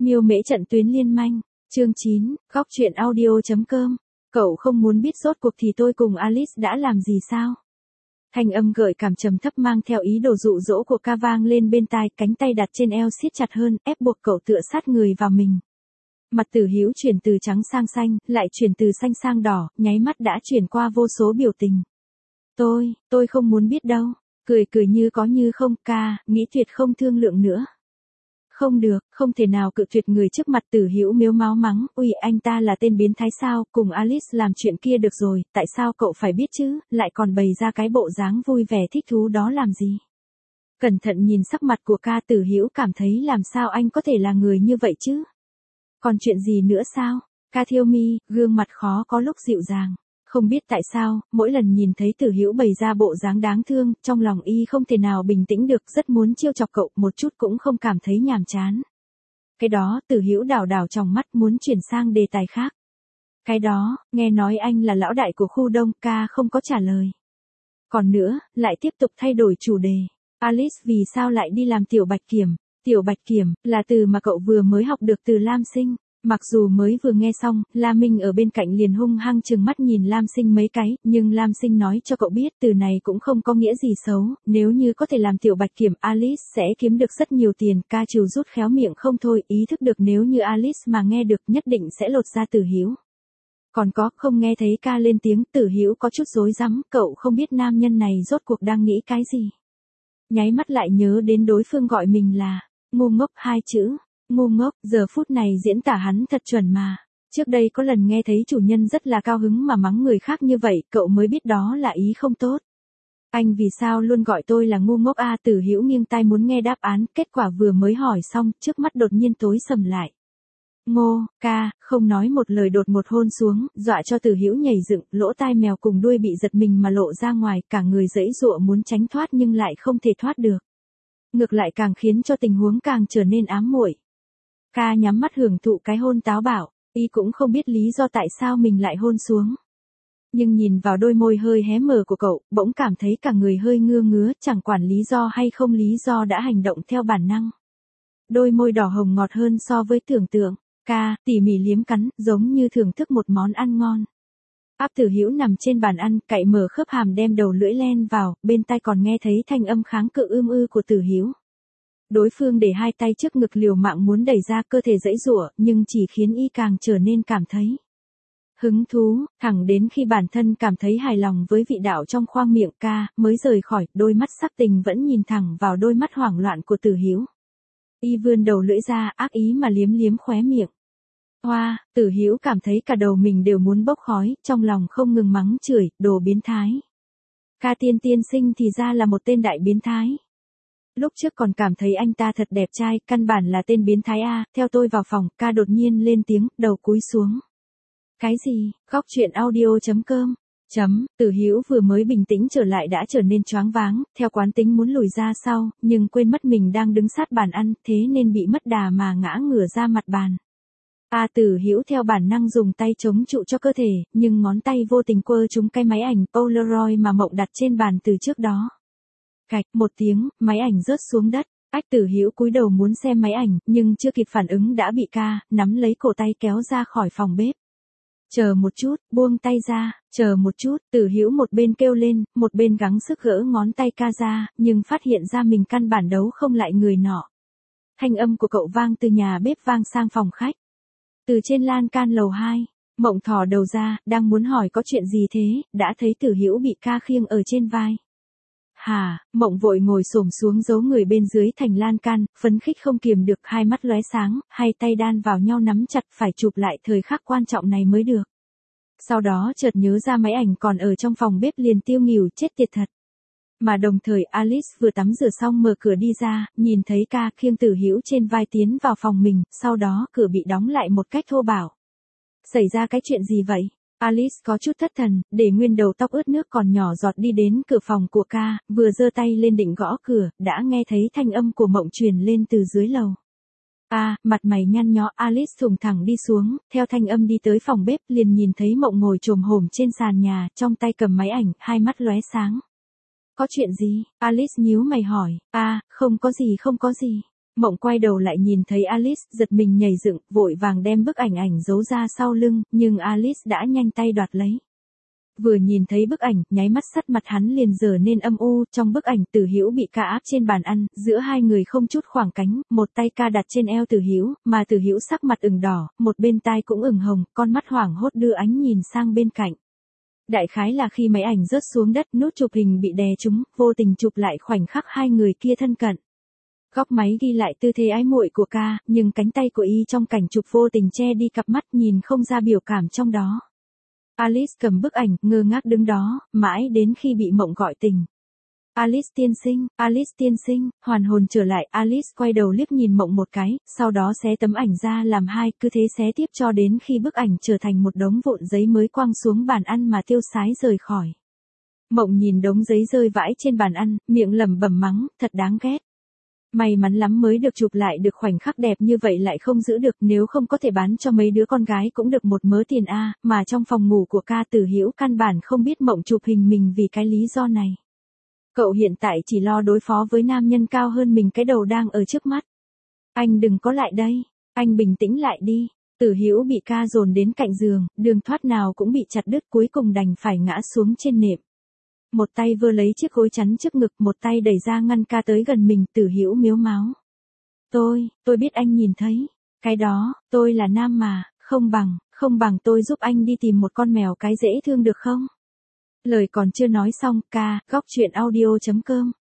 Miêu Mễ trận tuyến liên manh, chương 9, góc truyện audio.com. Cậu không muốn biết rốt cuộc thì tôi cùng Alice đã làm gì sao? Thanh âm gợi cảm trầm thấp mang theo ý đồ dụ dỗ của ca vang lên bên tai, cánh tay đặt trên eo siết chặt hơn, ép buộc cậu tựa sát người vào mình. Mặt Tử Hữu chuyển từ trắng sang xanh, lại chuyển từ xanh sang đỏ, nháy mắt đã chuyển qua vô số biểu tình. Tôi không muốn biết đâu. Cười như có như không, ca, nghĩ tuyệt không thương lượng nữa. Không được, không thể nào cự tuyệt người trước mặt. Tử Hữu mếu máo mắng, ui anh ta là tên biến thái sao, cùng Alice làm chuyện kia được rồi, tại sao cậu phải biết chứ, lại còn bày ra cái bộ dáng vui vẻ thích thú đó làm gì. Cẩn thận nhìn sắc mặt của ca, Tử Hữu cảm thấy làm sao anh có thể là người như vậy chứ. Còn chuyện gì nữa sao? Ca thiêu mi, gương mặt khó có lúc dịu dàng. Không biết tại sao, mỗi lần nhìn thấy Tử Hữu bày ra bộ dáng đáng thương, trong lòng y không thể nào bình tĩnh được, rất muốn trêu chọc cậu, một chút cũng không cảm thấy nhàm chán. Cái đó, Tử Hữu đảo đảo trong mắt muốn chuyển sang đề tài khác. Cái đó, nghe nói anh là lão đại của khu đông, ca không có trả lời. Còn nữa, lại tiếp tục thay đổi chủ đề. Alice vì sao lại đi làm tiểu bạch kiểm? Tiểu bạch kiểm, là từ mà cậu vừa mới học được từ Lam Sinh. Mặc dù mới vừa nghe xong, La Minh ở bên cạnh liền hung hăng trừng mắt nhìn Lam Sinh mấy cái, nhưng Lam Sinh nói cho cậu biết từ này cũng không có nghĩa gì xấu, nếu như có thể làm tiểu bạch kiểm Alice sẽ kiếm được rất nhiều tiền. Ca trừ rút khéo miệng không thôi, ý thức được nếu như Alice mà nghe được nhất định sẽ lột ra Tử Hữu. Còn có, không nghe thấy ca lên tiếng, Tử Hữu có chút rối rắm, cậu không biết nam nhân này rốt cuộc đang nghĩ cái gì. Nháy mắt lại nhớ đến đối phương gọi mình là ngu ngốc, hai chữ. Ngu ngốc, giờ phút này diễn tả hắn thật chuẩn mà. Trước đây có lần nghe thấy chủ nhân rất là cao hứng mà mắng người khác như vậy, cậu mới biết đó là ý không tốt. Anh vì sao luôn gọi tôi là ngu ngốc a? Tử Hữu nghiêng tai muốn nghe đáp án, kết quả vừa mới hỏi xong, trước mắt đột nhiên tối sầm lại. Ngô, ca, không nói một lời đột một hôn xuống, dọa cho Tử Hữu nhảy dựng, lỗ tai mèo cùng đuôi bị giật mình mà lộ ra ngoài, cả người giãy giụa muốn tránh thoát nhưng lại không thể thoát được. Ngược lại càng khiến cho tình huống càng trở nên ám muội. Ca nhắm mắt hưởng thụ cái hôn táo bạo, y cũng không biết lý do tại sao mình lại hôn xuống. Nhưng nhìn vào đôi môi hơi hé mở của cậu, bỗng cảm thấy cả người hơi ngứa ngứa, chẳng quản lý do hay không lý do đã hành động theo bản năng. Đôi môi đỏ hồng ngọt hơn so với tưởng tượng, ca, tỉ mỉ liếm cắn, giống như thưởng thức một món ăn ngon. Áp Tử Hữu nằm trên bàn ăn, cạy mở khớp hàm đem đầu lưỡi len vào, bên tai còn nghe thấy thanh âm kháng cự ư của Tử Hữu. Đối phương để hai tay trước ngực liều mạng muốn đẩy ra cơ thể giãy giụa, nhưng chỉ khiến y càng trở nên cảm thấy hứng thú, thẳng đến khi bản thân cảm thấy hài lòng với vị đạo trong khoang miệng ca, mới rời khỏi, đôi mắt sắc tình vẫn nhìn thẳng vào đôi mắt hoảng loạn của Tử Hữu. Y vươn đầu lưỡi ra, ác ý mà liếm liếm khóe miệng. Hoa, Tử Hữu cảm thấy cả đầu mình đều muốn bốc khói, trong lòng không ngừng mắng chửi, đồ biến thái. Ca tiên sinh thì ra là một tên đại biến thái. Lúc trước còn cảm thấy anh ta thật đẹp trai, căn bản là tên biến thái a. Theo tôi vào phòng, ca đột nhiên lên tiếng, đầu cúi xuống. Cái gì? Góc truyện audio.com. Tử Hữu vừa mới bình tĩnh trở lại đã trở nên choáng váng, theo quán tính muốn lùi ra sau, nhưng quên mất mình đang đứng sát bàn ăn, thế nên bị mất đà mà ngã ngửa ra mặt bàn. Tử Hữu theo bản năng dùng tay chống trụ cho cơ thể, nhưng ngón tay vô tình quơ trúng cái máy ảnh Polaroid mà Mộng đặt trên bàn từ trước đó. Cạch, một tiếng, máy ảnh rớt xuống đất. Tử Hữu cúi đầu muốn xem máy ảnh, nhưng chưa kịp phản ứng đã bị ca nắm lấy cổ tay kéo ra khỏi phòng bếp. Chờ một chút, buông tay ra, chờ một chút. Tử Hữu một bên kêu lên, một bên gắng sức gỡ ngón tay ca ra, nhưng phát hiện ra mình căn bản đấu không lại người nọ. Thanh âm của cậu vang từ nhà bếp vang sang phòng khách. Từ trên lan can lầu 2, Mộng thò đầu ra, đang muốn hỏi có chuyện gì thế, đã thấy Tử Hữu bị ca khiêng ở trên vai. Hả, Mộng vội ngồi xổm xuống giấu người bên dưới thành lan can, phấn khích không kiềm được, hai mắt lóe sáng, hai tay đan vào nhau nắm chặt, phải chụp lại thời khắc quan trọng này mới được. Sau đó chợt nhớ ra máy ảnh còn ở trong phòng bếp liền tiêu nghỉu, chết tiệt thật. Mà đồng thời Alice vừa tắm rửa xong mở cửa đi ra, nhìn thấy ca khiêng Tử Hữu trên vai tiến vào phòng mình, sau đó cửa bị đóng lại một cách thô bạo. Xảy ra cái chuyện gì vậy? Alice có chút thất thần, để nguyên đầu tóc ướt nước còn nhỏ giọt đi đến cửa phòng của ca, vừa giơ tay lên định gõ cửa, đã nghe thấy thanh âm của Mộng truyền lên từ dưới lầu. Mặt mày nhăn nhó, Alice thùng thẳng đi xuống, theo thanh âm đi tới phòng bếp, liền nhìn thấy Mộng ngồi chồm hổm trên sàn nhà, trong tay cầm máy ảnh, hai mắt lóe sáng. Có chuyện gì? Alice nhíu mày hỏi. Không có gì. Mộng quay đầu lại nhìn thấy Alice, giật mình nhảy dựng, vội vàng đem bức ảnh giấu ra sau lưng, nhưng Alice đã nhanh tay đoạt lấy. Vừa nhìn thấy bức ảnh, nháy mắt sắc mặt hắn liền trở nên âm u, trong bức ảnh Tử Hữu bị ca áp trên bàn ăn, giữa hai người không chút khoảng cánh, một tay ca đặt trên eo Tử Hữu, mà Tử Hữu sắc mặt ửng đỏ, một bên tai cũng ửng hồng, con mắt hoảng hốt đưa ánh nhìn sang bên cạnh. Đại khái là khi máy ảnh rớt xuống đất, nút chụp hình bị đè trúng, vô tình chụp lại khoảnh khắc hai người kia thân cận. Góc máy ghi lại tư thế ái muội của ca, nhưng cánh tay của y trong cảnh chụp vô tình che đi cặp mắt, nhìn không ra biểu cảm trong đó. Alice cầm bức ảnh, ngơ ngác đứng đó, mãi đến khi bị Mộng gọi tỉnh. Alice tiên sinh, hoàn hồn trở lại, Alice quay đầu liếc nhìn Mộng một cái, sau đó xé tấm ảnh ra làm hai, cứ thế xé tiếp cho đến khi bức ảnh trở thành một đống vụn giấy mới quăng xuống bàn ăn mà tiêu sái rời khỏi. Mộng nhìn đống giấy rơi vãi trên bàn ăn, miệng lẩm bẩm mắng, thật đáng ghét. May mắn lắm mới được chụp lại được khoảnh khắc đẹp như vậy lại không giữ được, nếu không có thể bán cho mấy đứa con gái cũng được một mớ tiền a, mà trong phòng ngủ của ca Tử Hữu căn bản không biết Mộng chụp hình mình vì cái lý do này. Cậu hiện tại chỉ lo đối phó với nam nhân cao hơn mình cái đầu đang ở trước mắt. Anh đừng có lại đây, anh bình tĩnh lại đi. Tử Hữu bị ca dồn đến cạnh giường, đường thoát nào cũng bị chặt đứt, cuối cùng đành phải ngã xuống trên nệm. Một tay vơ lấy chiếc gối chắn trước ngực, một tay đẩy ra ngăn ca tới gần mình, Tử Hữu miếu máo. Tôi biết anh nhìn thấy. Cái đó, tôi là nam mà, không bằng tôi giúp anh đi tìm một con mèo cái dễ thương được không? Lời còn chưa nói xong, ca, góc chuyện audio.com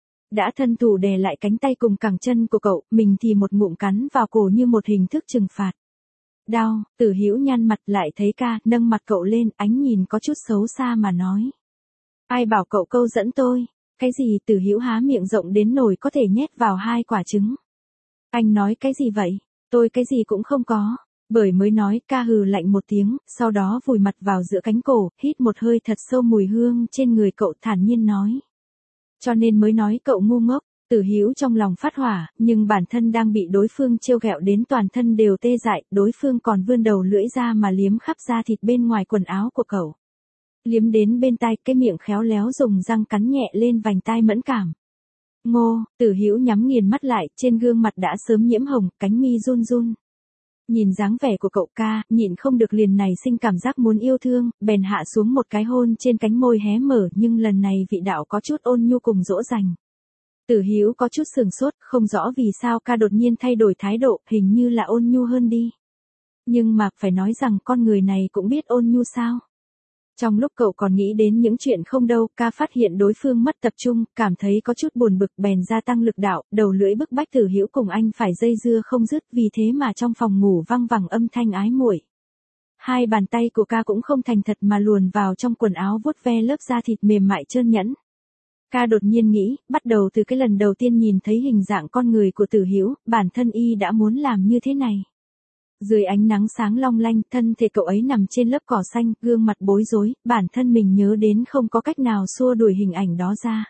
đã thân thủ đè lại cánh tay cùng cẳng chân của cậu, mình thì một ngụm cắn vào cổ như một hình thức trừng phạt. Đau, Tử Hữu nhăn mặt lại thấy ca, nâng mặt cậu lên, ánh nhìn có chút xấu xa mà nói. Ai bảo cậu câu dẫn tôi? Cái gì? Tử Hữu há miệng rộng đến nổi có thể nhét vào 2 quả trứng. Anh nói cái gì vậy? Tôi cái gì cũng không có. Bởi mới nói, ca hừ lạnh một tiếng, sau đó vùi mặt vào giữa cánh cổ, hít một hơi thật sâu mùi hương trên người cậu, thản nhiên nói. Cho nên mới nói cậu ngu ngốc. Tử Hữu trong lòng phát hỏa, nhưng bản thân đang bị đối phương trêu ghẹo đến toàn thân đều tê dại, đối phương còn vươn đầu lưỡi ra mà liếm khắp da thịt bên ngoài quần áo của cậu. Liếm đến bên tai, cái miệng khéo léo dùng răng cắn nhẹ lên vành tai mẫn cảm. Ngô, Tử Hữu nhắm nghiền mắt lại, trên gương mặt đã sớm nhiễm hồng, cánh mi run run. Nhìn dáng vẻ của cậu ca, nhịn không được liền này sinh cảm giác muốn yêu thương, bèn hạ xuống một cái hôn trên cánh môi hé mở, nhưng lần này vị đạo có chút ôn nhu cùng dỗ dành. Tử Hữu có chút sừng sốt, không rõ vì sao ca đột nhiên thay đổi thái độ, hình như là ôn nhu hơn đi. Nhưng mà, phải nói rằng con người này cũng biết ôn nhu sao? Trong lúc cậu còn nghĩ đến những chuyện không đâu, ca phát hiện đối phương mất tập trung, cảm thấy có chút buồn bực, bèn gia tăng lực đạo, đầu lưỡi bức bách Tử Hữu cùng anh phải dây dưa không dứt, vì thế mà trong phòng ngủ văng vẳng âm thanh ái muội. Hai bàn tay của ca cũng không thành thật mà luồn vào trong quần áo vuốt ve lớp da thịt mềm mại trơn nhẵn. Ca đột nhiên nghĩ, bắt đầu từ cái lần đầu tiên nhìn thấy hình dạng con người của Tử Hữu, bản thân y đã muốn làm như thế này. Dưới ánh nắng sáng long lanh, thân thể cậu ấy nằm trên lớp cỏ xanh, gương mặt bối rối, bản thân mình nhớ đến không có cách nào xua đuổi hình ảnh đó ra.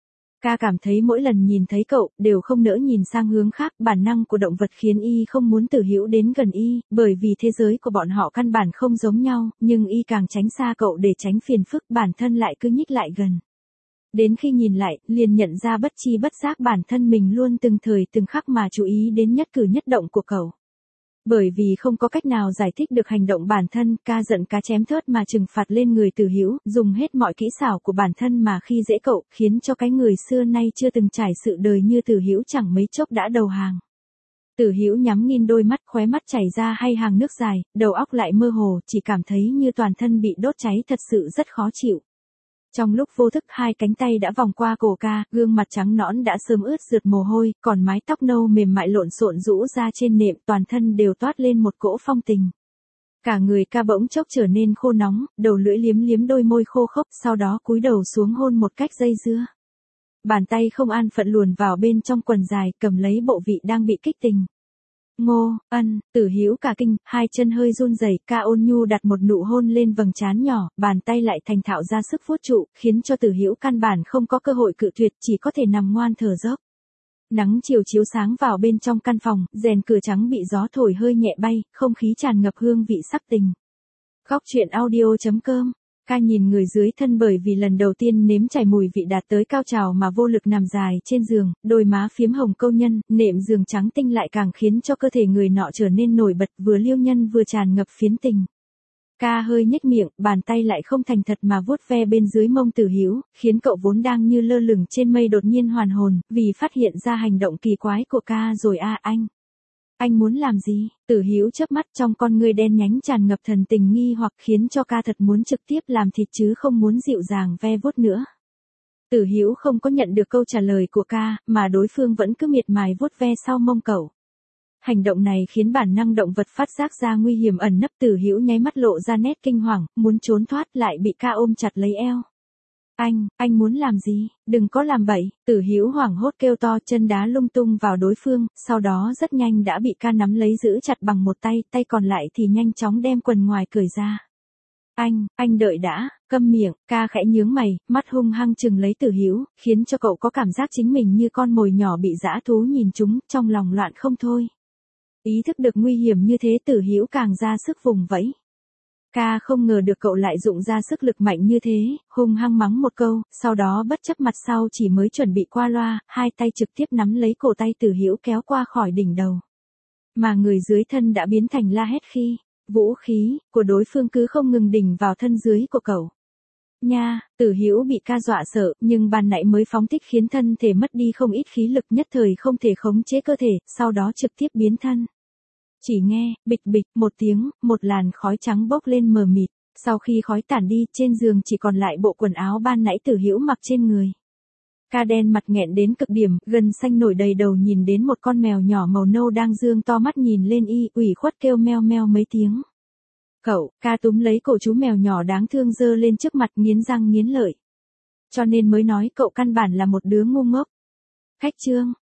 Ca cảm thấy mỗi lần nhìn thấy cậu, đều không nỡ nhìn sang hướng khác, bản năng của động vật khiến y không muốn Tử Hữu đến gần y, bởi vì thế giới của bọn họ căn bản không giống nhau, nhưng y càng tránh xa cậu để tránh phiền phức, bản thân lại cứ nhích lại gần. Đến khi nhìn lại, liền nhận ra bất chi bất giác bản thân mình luôn từng thời từng khắc mà chú ý đến nhất cử nhất động của cậu. Bởi vì không có cách nào giải thích được hành động bản thân, ca giận cá chém thớt mà trừng phạt lên người Tử Hữu, dùng hết mọi kỹ xảo của bản thân mà khi dễ cậu, khiến cho cái người xưa nay chưa từng trải sự đời như Tử Hữu chẳng mấy chốc đã đầu hàng. Tử Hữu nhắm nghiền đôi mắt, khóe mắt chảy ra hay hàng nước dài, đầu óc lại mơ hồ, chỉ cảm thấy như toàn thân bị đốt cháy, thật sự rất khó chịu. Trong lúc vô thức hai cánh tay đã vòng qua cổ ca, gương mặt trắng nõn đã sớm ướt rượt mồ hôi, còn mái tóc nâu mềm mại lộn xộn rũ ra trên nệm, toàn thân đều toát lên một cỗ phong tình. Cả người ca bỗng chốc trở nên khô nóng, đầu lưỡi liếm liếm đôi môi khô khốc, sau đó cúi đầu xuống hôn một cách dây dưa. Bàn tay không an phận luồn vào bên trong quần dài, cầm lấy bộ vị đang bị kích tình. Ngô, Tử Hữu cả kinh, hai chân hơi run rẩy, ca ôn nhu đặt một nụ hôn lên vầng trán nhỏ, bàn tay lại thành thạo ra sức vuốt trụ, khiến cho Tử Hữu căn bản không có cơ hội cự tuyệt, chỉ có thể nằm ngoan thở dốc. Nắng chiều chiếu sáng vào bên trong căn phòng, rèn cửa trắng bị gió thổi hơi nhẹ bay, không khí tràn ngập hương vị sắc tình. Góc chuyện audio.com Ca nhìn người dưới thân bởi vì lần đầu tiên nếm trải mùi vị đạt tới cao trào mà vô lực nằm dài trên giường, đôi má phiếm hồng câu nhân, nệm giường trắng tinh lại càng khiến cho cơ thể người nọ trở nên nổi bật, vừa liêu nhân vừa tràn ngập phiến tình. Ca hơi nhếch miệng, bàn tay lại không thành thật mà vuốt ve bên dưới mông Tử Hữu, khiến cậu vốn đang như lơ lửng trên mây đột nhiên hoàn hồn, vì phát hiện ra hành động kỳ quái của ca rồi. Anh muốn làm gì? Tử Hữu chớp mắt, trong con ngươi đen nhánh tràn ngập thần tình nghi hoặc, khiến cho ca thật muốn trực tiếp làm thịt chứ không muốn dịu dàng ve vuốt nữa. Tử Hữu không có nhận được câu trả lời của ca, mà đối phương vẫn cứ miệt mài vuốt ve sau mông cậu. Hành động này khiến bản năng động vật phát giác ra nguy hiểm ẩn nấp. Tử Hữu nháy mắt lộ ra nét kinh hoàng, muốn trốn thoát lại bị ca ôm chặt lấy eo. Anh muốn làm gì? Đừng có làm bậy. Tử Hữu hoảng hốt kêu to, chân đá lung tung vào đối phương, sau đó rất nhanh đã bị ca nắm lấy giữ chặt bằng một tay, tay còn lại thì nhanh chóng đem quần ngoài cởi ra. Anh đợi đã, câm miệng. Ca khẽ nhướng mày, mắt hung hăng chừng lấy Tử Hữu, khiến cho cậu có cảm giác chính mình như con mồi nhỏ bị dã thú nhìn trúng, trong lòng loạn không thôi. Ý thức được nguy hiểm như thế, Tử Hữu càng ra sức vùng vẫy. Ca không ngờ được cậu lại dụng ra sức lực mạnh như thế, hung hăng mắng một câu, sau đó bất chấp mặt sau chỉ mới chuẩn bị qua loa, hai tay trực tiếp nắm lấy cổ tay Tử Hữu kéo qua khỏi đỉnh đầu. Mà người dưới thân đã biến thành la hét khi vũ khí của đối phương cứ không ngừng đỉnh vào thân dưới của cậu. Nha, Tử Hữu bị ca dọa sợ, nhưng ban nãy mới phóng thích khiến thân thể mất đi không ít khí lực, nhất thời không thể khống chế cơ thể, sau đó trực tiếp biến thân. Chỉ nghe, bịch bịch một tiếng, một làn khói trắng bốc lên mờ mịt, sau khi khói tản đi, trên giường chỉ còn lại bộ quần áo ban nãy Tử Hữu mặc trên người. Ca đen mặt nghẹn đến cực điểm, gân xanh nổi đầy đầu nhìn đến một con mèo nhỏ màu nâu đang dương to mắt nhìn lên y, ủy khuất kêu meo meo mấy tiếng. Ca túm lấy cổ chú mèo nhỏ đáng thương giơ lên trước mặt, nghiến răng nghiến lợi. Cho nên mới nói cậu căn bản là một đứa ngu ngốc. Khách trương,